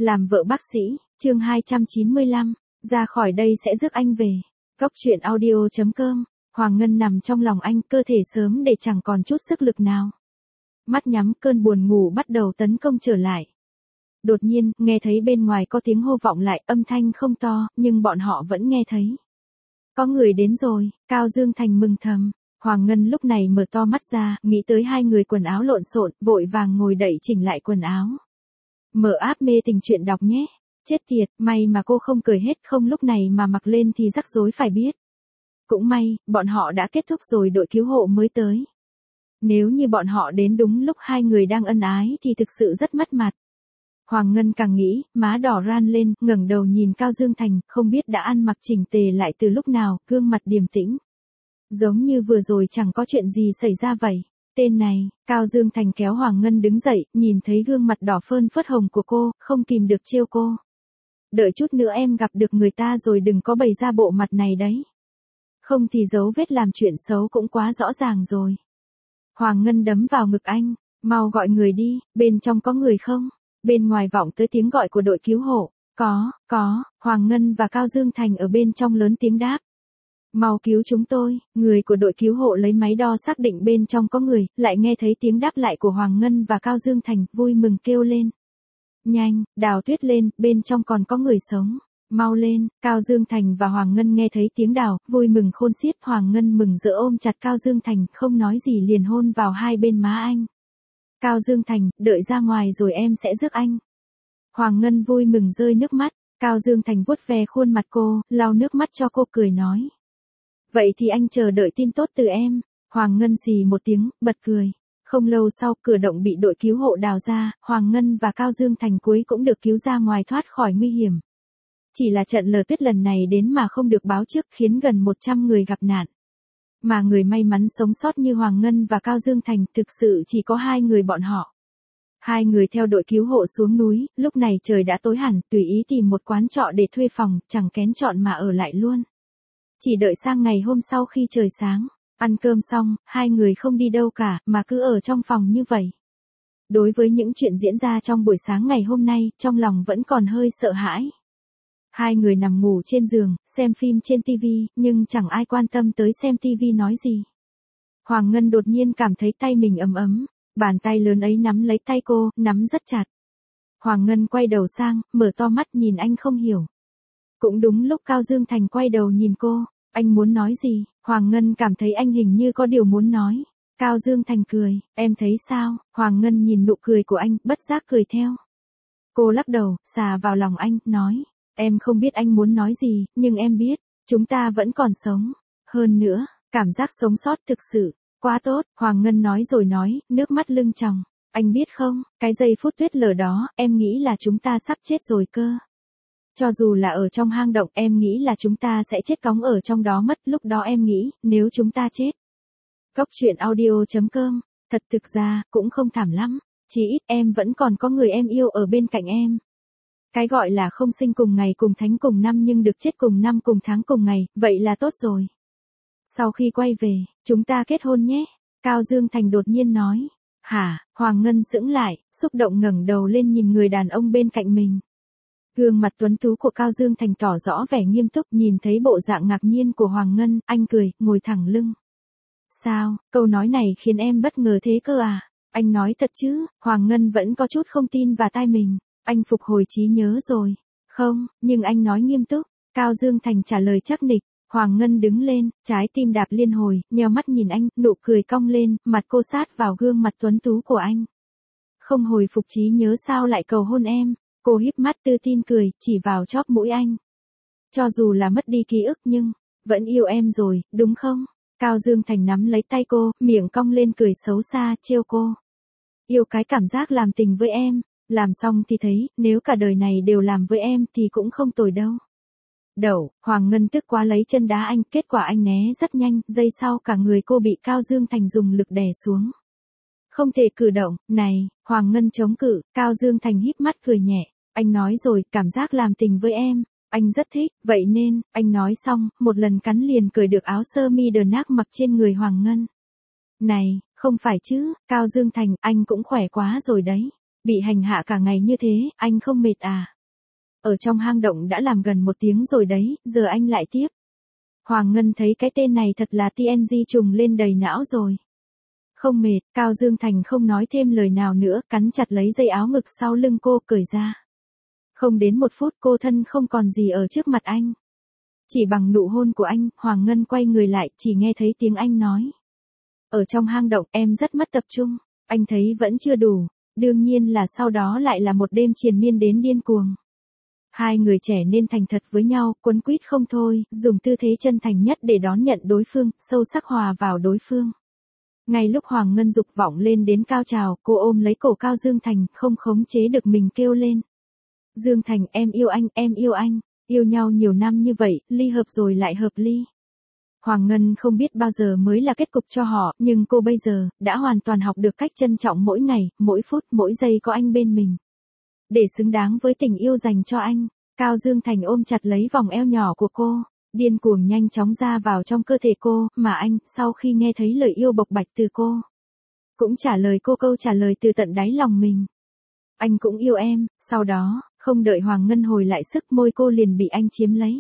Làm vợ bác sĩ, chương 295, ra khỏi đây sẽ rước anh về. Góc truyện audio.com, Hoàng Ngân nằm trong lòng anh, cơ thể sớm để chẳng còn chút sức lực nào. Mắt nhắm, cơn buồn ngủ bắt đầu tấn công trở lại. Đột nhiên, nghe thấy bên ngoài có tiếng hô vọng lại, âm thanh không to, nhưng bọn họ vẫn nghe thấy. Có người đến rồi, Cao Dương Thành mừng thầm. Hoàng Ngân lúc này mở to mắt ra, nghĩ tới hai người quần áo lộn xộn, vội vàng ngồi đậy chỉnh lại quần áo. Mở app mê tình chuyện đọc nhé. Chết tiệt, may mà cô không cười hết, không lúc này mà mặc lên thì rắc rối phải biết. Cũng may, bọn họ đã kết thúc rồi, đội cứu hộ mới tới. Nếu như bọn họ đến đúng lúc hai người đang ân ái thì thực sự rất mất mặt. Hoàng Ngân càng nghĩ, má đỏ ran lên, ngẩng đầu nhìn Cao Dương Thành, không biết đã ăn mặc chỉnh tề lại từ lúc nào, gương mặt điềm tĩnh. Giống như vừa rồi chẳng có chuyện gì xảy ra vậy. Tên này, Cao Dương Thành kéo Hoàng Ngân đứng dậy, nhìn thấy gương mặt đỏ phơn phớt hồng của cô, không kìm được trêu cô. Đợi chút nữa em gặp được người ta rồi đừng có bày ra bộ mặt này đấy. Không thì dấu vết làm chuyện xấu cũng quá rõ ràng rồi. Hoàng Ngân đấm vào ngực anh, mau gọi người đi, bên trong có người không? Bên ngoài vọng tới tiếng gọi của đội cứu hộ. Có, Hoàng Ngân và Cao Dương Thành ở bên trong lớn tiếng đáp. Mau cứu chúng tôi, người của đội cứu hộ lấy máy đo xác định bên trong có người, lại nghe thấy tiếng đáp lại của Hoàng Ngân và Cao Dương Thành, vui mừng kêu lên. Nhanh, đào tuyết lên, bên trong còn có người sống. Mau lên, Cao Dương Thành và Hoàng Ngân nghe thấy tiếng đào, vui mừng khôn xiết. Hoàng Ngân mừng rỡ ôm chặt Cao Dương Thành, không nói gì liền hôn vào hai bên má anh. Cao Dương Thành, đợi ra ngoài rồi em sẽ rước anh. Hoàng Ngân vui mừng rơi nước mắt, Cao Dương Thành vuốt ve khuôn mặt cô, lau nước mắt cho cô, cười nói. Vậy thì anh chờ đợi tin tốt từ em. Hoàng Ngân xì một tiếng, bật cười. Không lâu sau, cửa động bị đội cứu hộ đào ra, Hoàng Ngân và Cao Dương Thành cuối cũng được cứu ra ngoài, thoát khỏi nguy hiểm. Chỉ là trận lở tuyết lần này đến mà không được báo trước, khiến gần 100 người gặp nạn. Mà người may mắn sống sót như Hoàng Ngân và Cao Dương Thành thực sự chỉ có hai người bọn họ. Hai người theo đội cứu hộ xuống núi, lúc này trời đã tối hẳn, tùy ý tìm một quán trọ để thuê phòng, chẳng kén chọn mà ở lại luôn. Chỉ đợi sang ngày hôm sau khi trời sáng, ăn cơm xong, hai người không đi đâu cả, mà cứ ở trong phòng như vậy. Đối với những chuyện diễn ra trong buổi sáng ngày hôm nay, trong lòng vẫn còn hơi sợ hãi. Hai người nằm ngủ trên giường, xem phim trên TV, nhưng chẳng ai quan tâm tới xem TV nói gì. Hoàng Ngân đột nhiên cảm thấy tay mình ấm ấm, bàn tay lớn ấy nắm lấy tay cô, nắm rất chặt. Hoàng Ngân quay đầu sang, mở to mắt nhìn anh không hiểu. Cũng đúng lúc Cao Dương Thành quay đầu nhìn cô, anh muốn nói gì? Hoàng Ngân cảm thấy anh hình như có điều muốn nói. Cao Dương Thành cười, em thấy sao? Hoàng Ngân nhìn nụ cười của anh, bất giác cười theo. Cô lắc đầu, xà vào lòng anh, nói. Em không biết anh muốn nói gì, nhưng em biết, chúng ta vẫn còn sống. Hơn nữa, cảm giác sống sót thực sự, quá tốt. Hoàng Ngân nói rồi nói, nước mắt lưng tròng. Anh biết không, cái giây phút tuyết lở đó, em nghĩ là chúng ta sắp chết rồi cơ. Cho dù là ở trong hang động, em nghĩ là chúng ta sẽ chết cóng ở trong đó mất. Lúc đó em nghĩ, nếu chúng ta chết. Góc truyện audio.com, thật thực ra, cũng không thảm lắm. Chỉ ít em vẫn còn có người em yêu ở bên cạnh em. Cái gọi là không sinh cùng ngày cùng tháng cùng năm nhưng được chết cùng năm cùng tháng cùng ngày, vậy là tốt rồi. Sau khi quay về, chúng ta kết hôn nhé. Cao Dương Thành đột nhiên nói. Hả? Hoàng Ngân sững lại, xúc động ngẩng đầu lên nhìn người đàn ông bên cạnh mình. Gương mặt tuấn tú của Cao Dương Thành tỏ rõ vẻ nghiêm túc, nhìn thấy bộ dạng ngạc nhiên của Hoàng Ngân, anh cười, ngồi thẳng lưng. Sao, câu nói này khiến em bất ngờ thế cơ à? Anh nói thật chứ? Hoàng Ngân vẫn có chút không tin vào tai mình. Anh phục hồi trí nhớ rồi. Không, nhưng anh nói nghiêm túc. Cao Dương Thành trả lời chắc nịch. Hoàng Ngân đứng lên, trái tim đạp liên hồi, nheo mắt nhìn anh, nụ cười cong lên, mặt cô sát vào gương mặt tuấn tú của anh. Không hồi phục trí nhớ sao lại cầu hôn em? Cô híp mắt tự tin cười, chỉ vào chóp mũi anh. Cho dù là mất đi ký ức nhưng, vẫn yêu em rồi, đúng không? Cao Dương Thành nắm lấy tay cô, miệng cong lên cười xấu xa, trêu cô. Yêu cái cảm giác làm tình với em, làm xong thì thấy, nếu cả đời này đều làm với em thì cũng không tồi đâu. Đậu, Hoàng Ngân tức quá lấy chân đá anh, kết quả anh né rất nhanh, giây sau cả người cô bị Cao Dương Thành dùng lực đè xuống. Không thể cử động, này, Hoàng Ngân chống cự, Cao Dương Thành híp mắt cười nhẹ, anh nói rồi, cảm giác làm tình với em, anh rất thích, vậy nên, anh nói xong, một lần cắn liền cởi được áo sơ mi đờ nác mặc trên người Hoàng Ngân. Này, không phải chứ, Cao Dương Thành, anh cũng khỏe quá rồi đấy. Bị hành hạ cả ngày như thế, anh không mệt à? Ở trong hang động đã làm gần 1 tiếng rồi đấy, giờ anh lại tiếp. Hoàng Ngân thấy cái tên này thật là TNG trùng lên đầy não rồi. Không mệt, Cao Dương Thành không nói thêm lời nào nữa, cắn chặt lấy dây áo ngực sau lưng cô cởi ra. Không đến 1 phút cô thân không còn gì ở trước mặt anh. Chỉ bằng nụ hôn của anh, Hoàng Ngân quay người lại, chỉ nghe thấy tiếng anh nói. Ở trong hang động em rất mất tập trung, anh thấy vẫn chưa đủ, đương nhiên là sau đó lại là một đêm triền miên đến điên cuồng. Hai người trẻ nên thành thật với nhau, quấn quýt không thôi, dùng tư thế chân thành nhất để đón nhận đối phương, sâu sắc hòa vào đối phương. Ngay lúc Hoàng Ngân dục vọng lên đến cao trào, cô ôm lấy cổ Cao Dương Thành, không khống chế được mình kêu lên. Dương Thành, em yêu anh, yêu nhau nhiều năm như vậy, ly hợp rồi lại hợp ly. Hoàng Ngân không biết bao giờ mới là kết cục cho họ, nhưng cô bây giờ, đã hoàn toàn học được cách trân trọng mỗi ngày, mỗi phút, mỗi giây có anh bên mình. Để xứng đáng với tình yêu dành cho anh, Cao Dương Thành ôm chặt lấy vòng eo nhỏ của cô, điên cuồng nhanh chóng ra vào trong cơ thể cô, mà anh, sau khi nghe thấy lời yêu bộc bạch từ cô, cũng trả lời cô câu trả lời từ tận đáy lòng mình. Anh cũng yêu em, sau đó, không đợi Hoàng Ngân hồi lại sức môi cô liền bị anh chiếm lấy.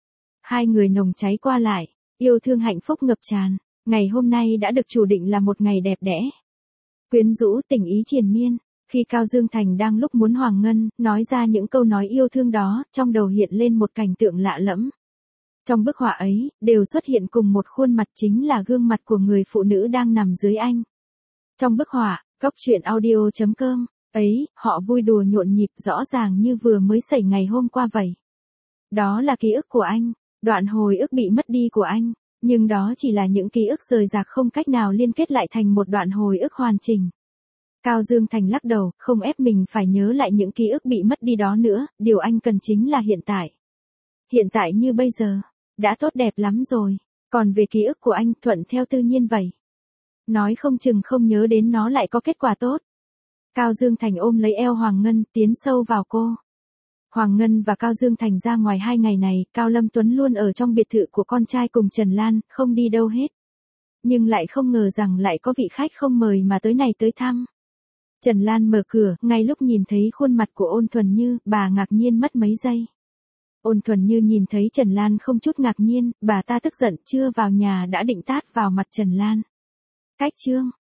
Hai người nồng cháy qua lại, yêu thương hạnh phúc ngập tràn, ngày hôm nay đã được chủ định là một ngày đẹp đẽ. Quyến rũ tình ý triền miên, khi Cao Dương Thành đang lúc muốn Hoàng Ngân nói ra những câu nói yêu thương đó, trong đầu hiện lên một cảnh tượng lạ lẫm. Trong bức họa ấy, đều xuất hiện cùng một khuôn mặt chính là gương mặt của người phụ nữ đang nằm dưới anh. Trong bức họa, coctruyện.audio.com ấy, họ vui đùa nhộn nhịp rõ ràng như vừa mới xảy ngày hôm qua vậy. Đó là ký ức của anh, đoạn hồi ức bị mất đi của anh, nhưng đó chỉ là những ký ức rời rạc không cách nào liên kết lại thành một đoạn hồi ức hoàn chỉnh. Cao Dương Thành lắc đầu, không ép mình phải nhớ lại những ký ức bị mất đi đó nữa, điều anh cần chính là hiện tại. Hiện tại như bây giờ, đã tốt đẹp lắm rồi, còn về ký ức của anh thuận theo tự nhiên vậy. Nói không chừng không nhớ đến nó lại có kết quả tốt. Cao Dương Thành ôm lấy eo Hoàng Ngân, tiến sâu vào cô. Hoàng Ngân và Cao Dương Thành ra ngoài 2 ngày này, Cao Lâm Tuấn luôn ở trong biệt thự của con trai cùng Trần Lan, không đi đâu hết. Nhưng lại không ngờ rằng lại có vị khách không mời mà tới này tới thăm. Trần Lan mở cửa, ngay lúc nhìn thấy khuôn mặt của Ôn Thuần Như, bà ngạc nhiên mất mấy giây. Ôn Thuần Như nhìn thấy Trần Lan không chút ngạc nhiên, bà ta tức giận chưa vào nhà đã định tát vào mặt Trần Lan. Cách chương